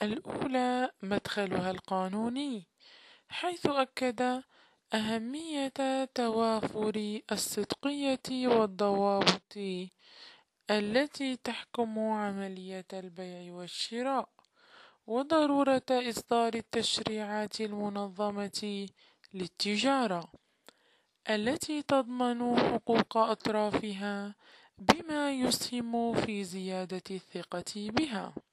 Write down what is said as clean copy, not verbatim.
الأولى مدخلها القانوني، حيث أكد أهمية توافر الصدقية والضوابط التي تحكم عملية البيع والشراء، وضرورة إصدار التشريعات المنظمة للتجارة التي تضمن حقوق أطرافها بما يسهم في زيادة الثقة بها.